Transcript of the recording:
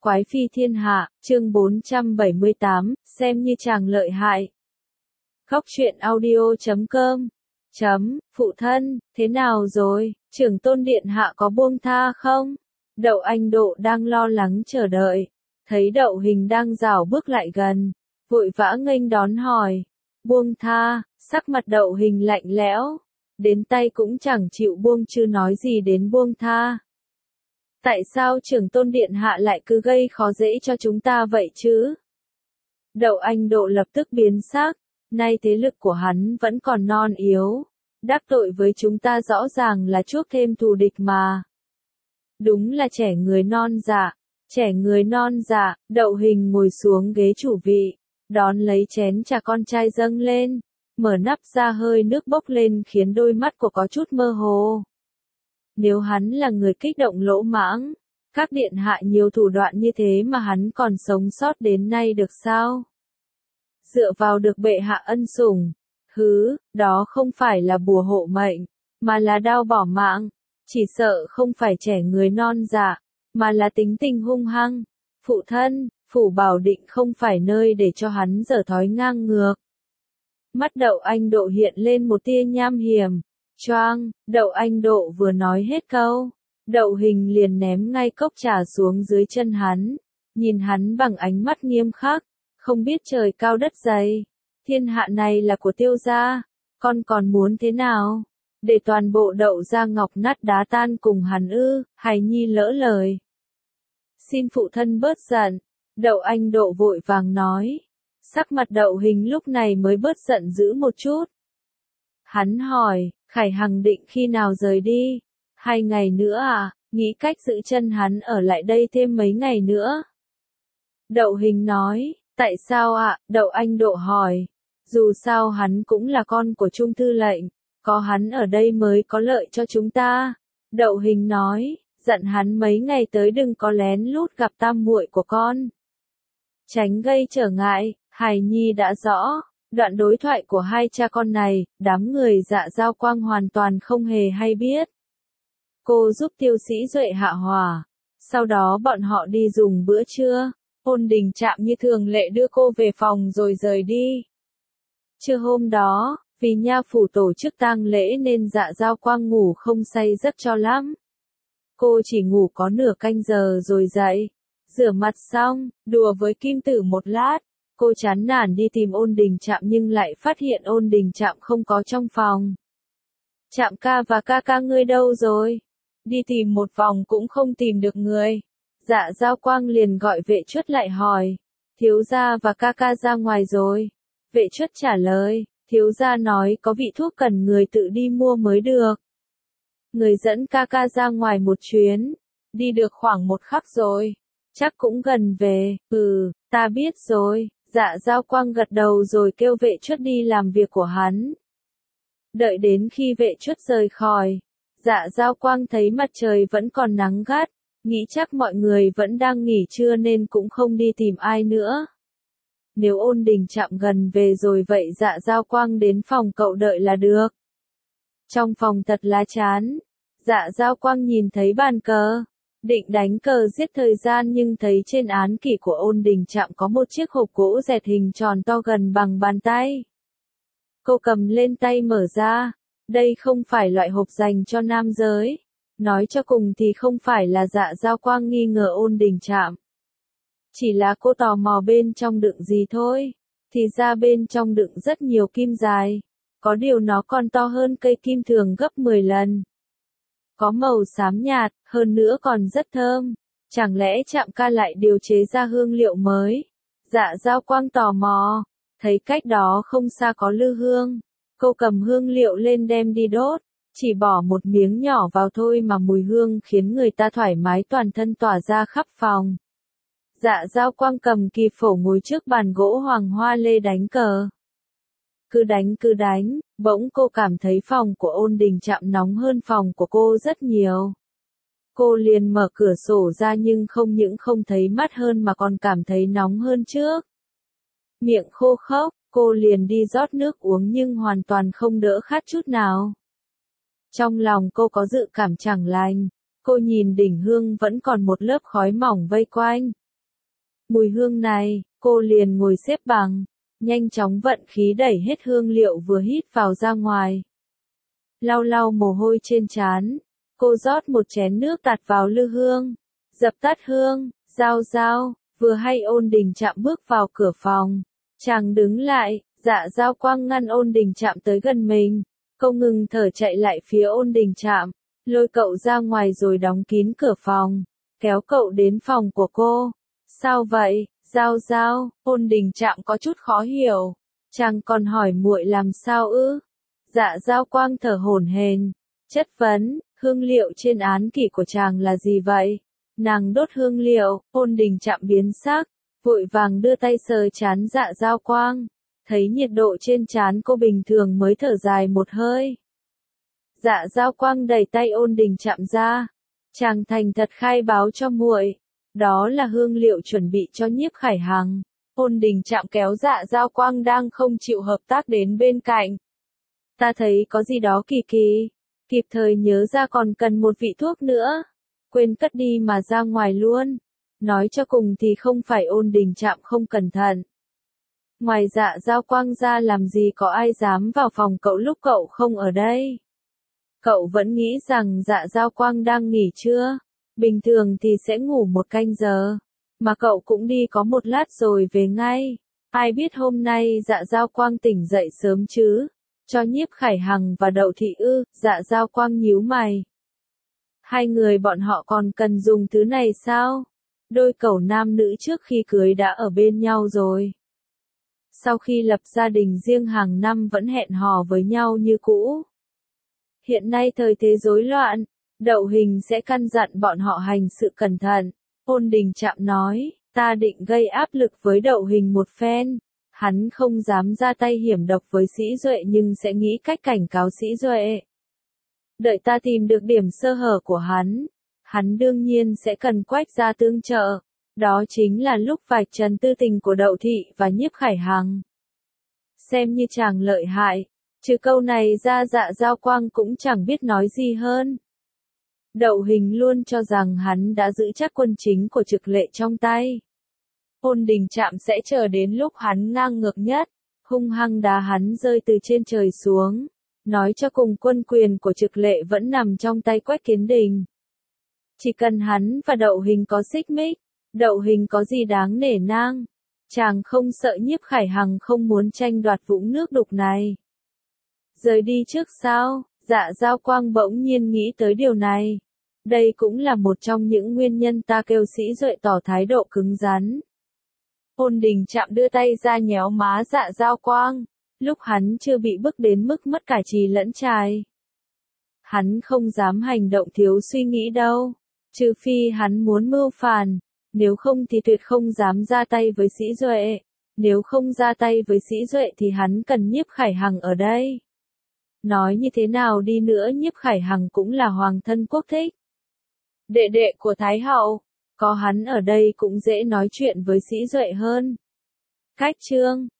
Quái phi thiên hạ, chương 478, xem như chàng lợi hại. Góc truyện audio.com Phụ thân, thế nào rồi, trưởng tôn điện hạ có buông tha không? Đậu Anh Độ đang lo lắng chờ đợi, thấy Đậu Hình đang rảo bước lại gần, vội vã nghênh đón hỏi. Buông tha, sắc mặt Đậu Hình lạnh lẽo, đến tay cũng chẳng chịu buông chứ nói gì đến buông tha. Tại sao trưởng tôn điện hạ lại cứ gây khó dễ cho chúng ta vậy chứ? Đậu Anh Độ lập tức biến sắc, nay thế lực của hắn vẫn còn non yếu, đắc tội với chúng ta rõ ràng là chuốc thêm thù địch mà. Đúng là trẻ người non dạ, Đậu Hình ngồi xuống ghế chủ vị, đón lấy chén trà con trai dâng lên, mở nắp ra hơi nước bốc lên khiến đôi mắt của có chút mơ hồ. Nếu hắn là người kích động lỗ mãng, các điện hạ nhiều thủ đoạn như thế mà hắn còn sống sót đến nay được sao? Dựa vào được bệ hạ ân sủng, đó không phải là bùa hộ mệnh, mà là đao bỏ mạng, chỉ sợ không phải trẻ người non dạ, mà là tính tình hung hăng. Phụ thân, Phủ Bảo Định không phải nơi để cho hắn dở thói ngang ngược. Mắt Đậu Anh Độ hiện lên một tia nham hiểm. Choang, Đậu Anh Độ vừa nói hết câu, Đậu Hình liền ném ngay cốc trà xuống dưới chân hắn, nhìn hắn bằng ánh mắt nghiêm khắc, không biết trời cao đất dày, thiên hạ này là của Tiêu gia, con còn muốn thế nào? Để toàn bộ Đậu gia ngọc nát đá tan cùng hắn ư? Hài nhi lỡ lời. Xin phụ thân bớt giận, Đậu Anh Độ vội vàng nói. Sắc mặt Đậu Hình lúc này mới bớt giận dữ một chút. Hắn hỏi, Khải Hằng định khi nào rời đi? 2 ngày nữa à? Nghĩ cách giữ chân hắn ở lại đây thêm mấy ngày nữa. Đậu Hình nói, tại sao ạ? Đậu Anh Độ hỏi. Dù sao hắn cũng là con của Trung thư lệnh, có hắn ở đây mới có lợi cho chúng ta. Đậu Hình nói, dặn hắn mấy ngày tới đừng có lén lút gặp tam muội của con. Tránh gây trở ngại, hài nhi đã rõ. Đoạn đối thoại của hai cha con này, đám người Dạ Giao Quang hoàn toàn không hề hay biết. Cô giúp Tiêu Sĩ Duệ hạ hỏa. Sau đó bọn họ đi dùng bữa trưa. Ôn Đình Trạm như thường lệ đưa cô về phòng rồi rời đi. Trưa hôm đó, vì nha phủ tổ chức tang lễ nên Dạ Giao Quang ngủ không say giấc cho lắm. Cô chỉ ngủ có nửa canh giờ rồi dậy. Rửa mặt xong, đùa với Kim Tử một lát. Cô chán nản đi tìm Ôn Đình Trạm nhưng lại phát hiện Ôn Đình Trạm không có trong phòng. Trạm ca và ca ca ngươi đâu rồi? Đi tìm một vòng cũng không tìm được người. Dạ Giao Quang liền gọi Vệ Chuất lại hỏi. Thiếu gia và ca ca ra ngoài rồi. Vệ Chuất trả lời, thiếu gia nói có vị thuốc cần người tự đi mua mới được. Người dẫn ca ca ra ngoài một chuyến. Đi được khoảng 1 khắc rồi. Chắc cũng gần về. Ta biết rồi. Dạ Giao Quang gật đầu rồi kêu Vệ Chuất đi làm việc của hắn. Đợi đến khi Vệ Chuất rời khỏi, Dạ Giao Quang thấy mặt trời vẫn còn nắng gắt, nghĩ chắc mọi người vẫn đang nghỉ trưa nên cũng không đi tìm ai nữa. Nếu Ôn Đình Trạm gần về rồi vậy Dạ Giao Quang đến phòng cậu đợi là được. Trong phòng thật là chán, Dạ Giao Quang nhìn thấy bàn cờ. Định đánh cờ giết thời gian nhưng thấy trên án kỷ của Ôn Đình Trạm có một chiếc hộp gỗ dẹt hình tròn to gần bằng bàn tay. Cô cầm lên tay mở ra. Đây không phải loại hộp dành cho nam giới. Nói cho cùng thì không phải là Dạ Giao Quang nghi ngờ Ôn Đình Trạm. Chỉ là cô tò mò bên trong đựng gì thôi. Thì ra bên trong đựng rất nhiều kim dài. Có điều nó còn to hơn cây kim thường gấp 10 lần. Có màu xám nhạt, hơn nữa còn rất thơm. Chẳng lẽ Trạm ca lại điều chế ra hương liệu mới? Dạ Giao Quang tò mò. Thấy cách đó không xa có lư hương. Cô cầm hương liệu lên đem đi đốt. Chỉ bỏ một miếng nhỏ vào thôi mà mùi hương khiến người ta thoải mái toàn thân tỏa ra khắp phòng. Dạ Giao Quang cầm kỳ phổ ngồi trước bàn gỗ hoàng hoa lê đánh cờ. Cứ đánh, bỗng cô cảm thấy phòng của Ôn Đình Trạm nóng hơn phòng của cô rất nhiều. Cô liền mở cửa sổ ra nhưng không những không thấy mát hơn mà còn cảm thấy nóng hơn trước. Miệng khô khốc, cô liền đi rót nước uống nhưng hoàn toàn không đỡ khát chút nào. Trong lòng cô có dự cảm chẳng lành, cô nhìn đỉnh hương vẫn còn một lớp khói mỏng vây quanh. Mùi hương này, cô liền ngồi xếp bằng, nhanh chóng vận khí đẩy hết hương liệu vừa hít vào ra ngoài. Lau lau mồ hôi trên trán, cô rót một chén nước tạt vào lư hương, dập tắt hương, Giao, vừa hay Ôn Đình Trạm bước vào cửa phòng. Chàng đứng lại, Dạ Giao Quang ngăn Ôn Đình Trạm tới gần mình. Cô ngừng thở chạy lại phía Ôn Đình Trạm, lôi cậu ra ngoài rồi đóng kín cửa phòng, kéo cậu đến phòng của cô. Sao vậy, Giao, Ôn Đình Trạm có chút khó hiểu. Chàng còn hỏi muội làm sao ư? Dạ Giao Quang thở hổn hển, chất vấn, hương liệu trên án kỷ của chàng là gì vậy? Nàng đốt hương liệu, Ôn Đình Trạm biến sắc, vội vàng đưa tay sờ trán Dạ Giao Quang, thấy nhiệt độ trên trán cô bình thường mới thở dài một hơi. Dạ Giao Quang đẩy tay Ôn Đình Trạm ra, chàng thành thật khai báo cho muội, đó là hương liệu chuẩn bị cho Nhiếp Khải Hằng. Ôn Đình Trạm kéo Dạ Giao Quang đang không chịu hợp tác đến bên cạnh. Ta thấy có gì đó kỳ kỳ, kịp thời nhớ ra còn cần một vị thuốc nữa. Quên cất đi mà ra ngoài luôn. Nói cho cùng thì không phải Ôn Đình Trạm không cẩn thận. Ngoài Dạ Giao Quang ra làm gì có ai dám vào phòng cậu lúc cậu không ở đây. Cậu vẫn nghĩ rằng Dạ Giao Quang đang nghỉ trưa. Bình thường thì sẽ ngủ một canh giờ. Mà cậu cũng đi có một lát rồi về ngay. Ai biết hôm nay Dạ Giao Quang tỉnh dậy sớm chứ. Cho Nhiếp Khải Hằng và Đậu Thị ư? Dạ Giao Quang nhíu mày. Hai người bọn họ còn cần dùng thứ này sao? Đôi cẩu nam nữ trước khi cưới đã ở bên nhau rồi. Sau khi lập gia đình riêng hàng năm vẫn hẹn hò với nhau như cũ. Hiện nay thời thế rối loạn, Đậu Hình sẽ căn dặn bọn họ hành sự cẩn thận. Ôn Đình Trạm nói, ta định gây áp lực với Đậu Hình một phen. Hắn không dám ra tay hiểm độc với Sĩ Duệ nhưng sẽ nghĩ cách cảnh cáo Sĩ Duệ. Đợi ta tìm được điểm sơ hở của hắn đương nhiên sẽ cần Quách gia tương trợ. Đó chính là lúc vạch trần tư tình của Đậu Thị và Nhiếp Khải Hằng. Xem như chàng lợi hại, trừ câu này ra Dạ Giao Quang cũng chẳng biết nói gì hơn. Đậu Hình luôn cho rằng hắn đã giữ chắc quân chính của Trực Lệ trong tay. Ôn Đình Trạm sẽ chờ đến lúc hắn ngang ngược nhất, hung hăng đá hắn rơi từ trên trời xuống. Nói cho cùng quân quyền của Trực Lệ vẫn nằm trong tay Quách Kiến Đình. Chỉ cần hắn và Đậu Hình có xích mích, Đậu Hình có gì đáng nể nang. Chàng không sợ Nhiếp Khải Hằng không muốn tranh đoạt vũng nước đục này. Rời đi trước sao? Dạ Giao Quang bỗng nhiên nghĩ tới điều này. Đây cũng là một trong những nguyên nhân ta kêu Sĩ Duệ tỏ thái độ cứng rắn. Ôn Đình Trạm đưa tay ra nhéo má Dạ Giao Quang, lúc hắn chưa bị bức đến mức mất cả trí lẫn trài. Hắn không dám hành động thiếu suy nghĩ đâu, trừ phi hắn muốn mưu phản, nếu không thì tuyệt không dám ra tay với Sĩ Duệ. Nếu không ra tay với Sĩ Duệ thì hắn cần Nhiếp Khải Hằng ở đây. Nói như thế nào đi nữa Nhiếp Khải Hằng cũng là hoàng thân quốc thích. Đệ đệ của Thái Hậu, có hắn ở đây cũng dễ nói chuyện với Sĩ Duệ hơn. Cách chương